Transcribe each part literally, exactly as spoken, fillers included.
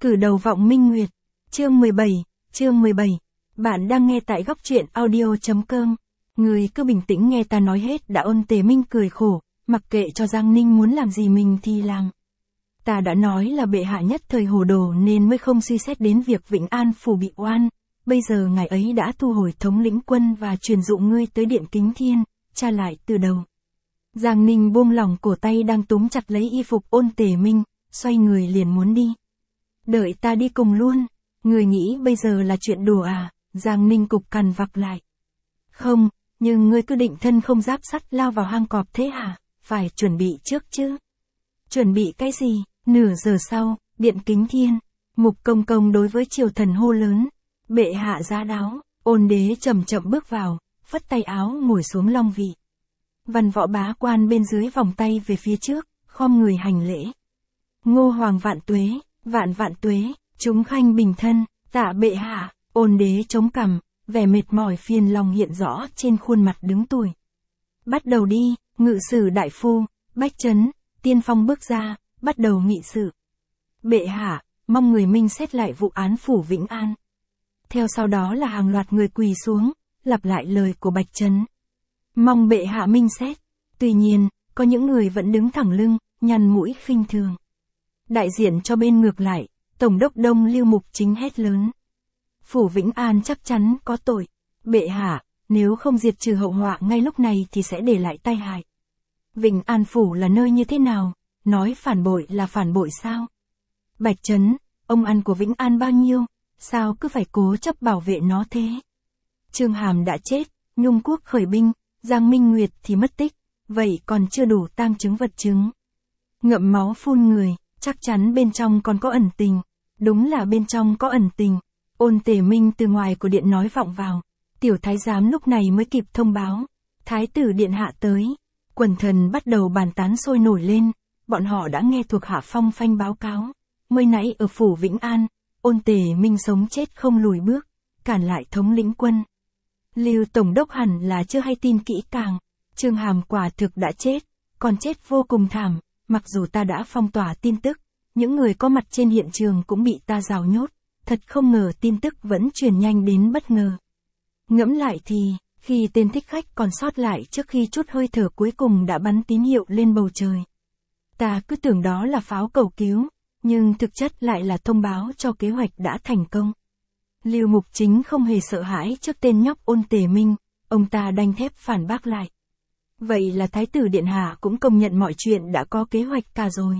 Cử đầu vọng minh nguyệt. Chương mười bảy, chương mười bảy. Bạn đang nghe tại góc truyện audio.com. Người cứ bình tĩnh nghe ta nói hết đã. Ôn Tề Minh cười khổ, mặc kệ cho Giang Ninh muốn làm gì mình thì làm. Ta đã nói là bệ hạ nhất thời hồ đồ nên mới không suy xét đến việc Vĩnh An phủ bị oan. Bây giờ ngài ấy đã thu hồi thống lĩnh quân và truyền dụ ngươi tới Điện Kính Thiên, tra lại từ đầu. Giang Ninh buông lỏng cổ tay đang túm chặt lấy y phục Ôn Tề Minh, xoay người liền muốn đi. Đợi ta đi cùng luôn. Người nghĩ bây giờ là chuyện đùa à? Giang Ninh cục cằn vặc lại. Không, nhưng ngươi cứ định thân không giáp sắt lao vào hang cọp thế hả? Phải chuẩn bị trước chứ. Chuẩn bị cái gì? Nửa giờ sau, Điện Kính Thiên, Mục Công Công đối với triều thần hô lớn. Bệ hạ giá đáo. Ôn đế chậm chậm bước vào, phất tay áo ngồi xuống long vị. Văn võ bá quan bên dưới vòng tay về phía trước, khom người hành lễ. Ngô Hoàng vạn tuế, vạn vạn tuế, chúng khanh bình thân, tạ bệ hạ. Ôn đế chống cằm, vẻ mệt mỏi phiền lòng hiện rõ trên khuôn mặt đứng tuổi. Bắt đầu đi. Ngự sử đại phu, Bách Chấn, Tiên Phong bước ra, bắt đầu nghị sự. Bệ hạ, mong người minh xét lại vụ án phủ Vĩnh An. Theo sau đó là hàng loạt người quỳ xuống, lặp lại lời của Bạch Chấn. Mong bệ hạ minh xét. Tuy nhiên, có những người vẫn đứng thẳng lưng, nhăn mũi khinh thường. Đại diện cho bên ngược lại, Tổng đốc Đông Lưu Mục Chính hét lớn. Phủ Vĩnh An chắc chắn có tội. Bệ hạ, nếu không diệt trừ hậu họa ngay lúc này thì sẽ để lại tai hại. Vĩnh An phủ là nơi như thế nào? Nói phản bội là phản bội sao? Bạch Chấn, ông ăn của Vĩnh An bao nhiêu? Sao cứ phải cố chấp bảo vệ nó thế? Trương Hàm đã chết, Nhung Quốc khởi binh, Giang Minh Nguyệt thì mất tích, vậy còn chưa đủ tang chứng vật chứng. Ngậm máu phun người, chắc chắn bên trong còn có ẩn tình. Đúng là bên trong có ẩn tình. Ôn Tề Minh từ ngoài của điện nói vọng vào. Tiểu thái giám lúc này mới kịp thông báo. Thái tử điện hạ tới. Quần thần bắt đầu bàn tán sôi nổi lên. Bọn họ đã nghe thuộc hạ phong phanh báo cáo. Mới nãy ở phủ Vĩnh An, Ôn Tề Minh sống chết không lùi bước, cản lại thống lĩnh quân. Lưu Tổng đốc hẳn là chưa hay tin kỹ càng. Trương Hàm quả thực đã chết, còn chết vô cùng thảm. Mặc dù ta đã phong tỏa tin tức, những người có mặt trên hiện trường cũng bị ta rào nhốt. Thật không ngờ tin tức vẫn truyền nhanh đến bất ngờ. Ngẫm lại thì, khi tên thích khách còn sót lại trước khi chút hơi thở cuối cùng đã bắn tín hiệu lên bầu trời. Ta cứ tưởng đó là pháo cầu cứu, nhưng thực chất lại là thông báo cho kế hoạch đã thành công. Lưu Mục Chính không hề sợ hãi trước tên nhóc Ôn Tề Minh, ông ta đanh thép phản bác lại. Vậy là Thái tử điện hạ cũng công nhận mọi chuyện đã có kế hoạch cả rồi.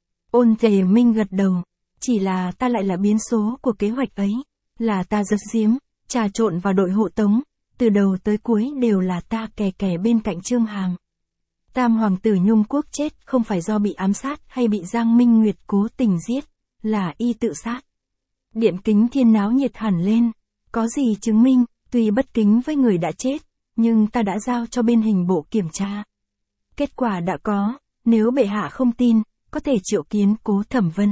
Ôn Tề Minh gật đầu. Chỉ là ta lại là biến số của kế hoạch ấy. Là ta giật giếm, trà trộn vào đội hộ tống. Từ đầu tới cuối đều là ta kè kè bên cạnh Trương Hàm. Tam hoàng tử Nhung Quốc chết không phải do bị ám sát hay bị Giang Minh Nguyệt cố tình giết. Là y tự sát. Điện Kính Thiên náo nhiệt hẳn lên. Có gì chứng minh, tuy bất kính với người đã chết, nhưng ta đã giao cho bên hình bộ kiểm tra. Kết quả đã có, nếu bệ hạ không tin, có thể triệu kiến Cố Thẩm Vân.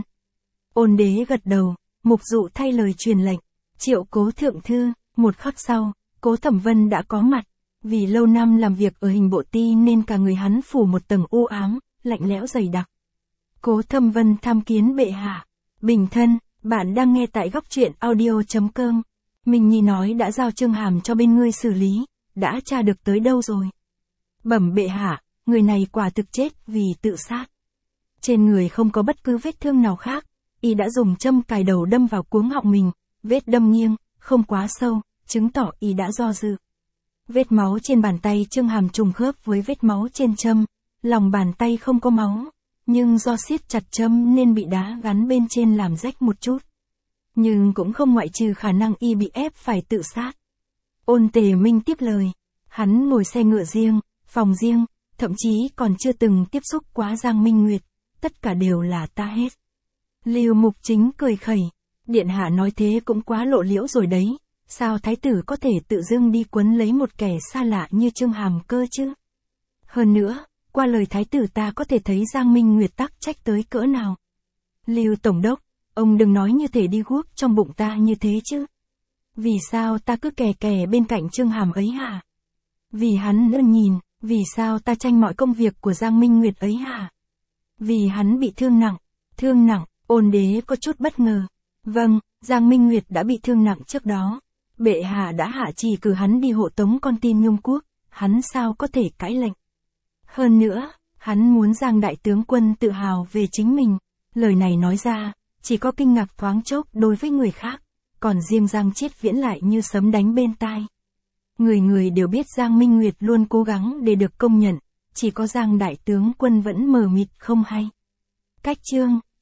Ôn đế gật đầu, Mục Dụ thay lời truyền lệnh, triệu Cố thượng thư. Một khắc sau, Cố Thẩm Vân đã có mặt. Vì lâu năm làm việc ở hình bộ ti nên cả người hắn phủ một tầng u ám, lạnh lẽo dày đặc. Cố Thẩm Vân tham kiến bệ hạ. Bình thân, bạn đang nghe tại góc truyện audio.com. Minh Nhi nói đã giao Trương Hàm cho bên ngươi xử lý, đã tra được tới đâu rồi? Bẩm bệ hạ, người này quả thực chết vì tự sát. Trên người không có bất cứ vết thương nào khác, y đã dùng châm cài đầu đâm vào cuống họng mình, vết đâm nghiêng, không quá sâu, chứng tỏ y đã do dự. Vết máu trên bàn tay Trương Hàm trùng khớp với vết máu trên châm, lòng bàn tay không có máu, nhưng do siết chặt châm nên bị đá gắn bên trên làm rách một chút. Nhưng cũng không ngoại trừ khả năng y bị ép phải tự sát. Ôn Tề Minh tiếp lời, hắn ngồi xe ngựa riêng, phòng riêng, thậm chí còn chưa từng tiếp xúc quá Giang Minh Nguyệt, tất cả đều là ta hết. Lưu Mục Chính cười khẩy, điện hạ nói thế cũng quá lộ liễu rồi đấy, sao thái tử có thể tự dưng đi quấn lấy một kẻ xa lạ như Trương Hàm cơ chứ? Hơn nữa, qua lời thái tử ta có thể thấy Giang Minh Nguyệt tắc trách tới cỡ nào. Lưu Tổng đốc, ông đừng nói như thể đi guốc trong bụng ta như thế chứ. Vì sao ta cứ kè kè bên cạnh Trương Hàm ấy hả? Vì hắn nữa nhìn, vì sao ta tranh mọi công việc của Giang Minh Nguyệt ấy hả? Vì hắn bị thương nặng, thương nặng. Ôn đế có chút bất ngờ, Vâng, Giang Minh Nguyệt đã bị thương nặng trước đó. Bệ hạ đã hạ chỉ cử hắn đi hộ tống con tin Nhung Quốc, hắn sao có thể cãi lệnh. Hơn nữa, hắn muốn Giang đại tướng quân tự hào về chính mình. Lời này nói ra, chỉ có kinh ngạc thoáng chốc đối với người khác, còn riêng Giang Chiết Viễn lại như sấm đánh bên tai. Người người đều biết Giang Minh Nguyệt luôn cố gắng để được công nhận, chỉ có Giang đại tướng quân vẫn mờ mịt không hay. Cách chương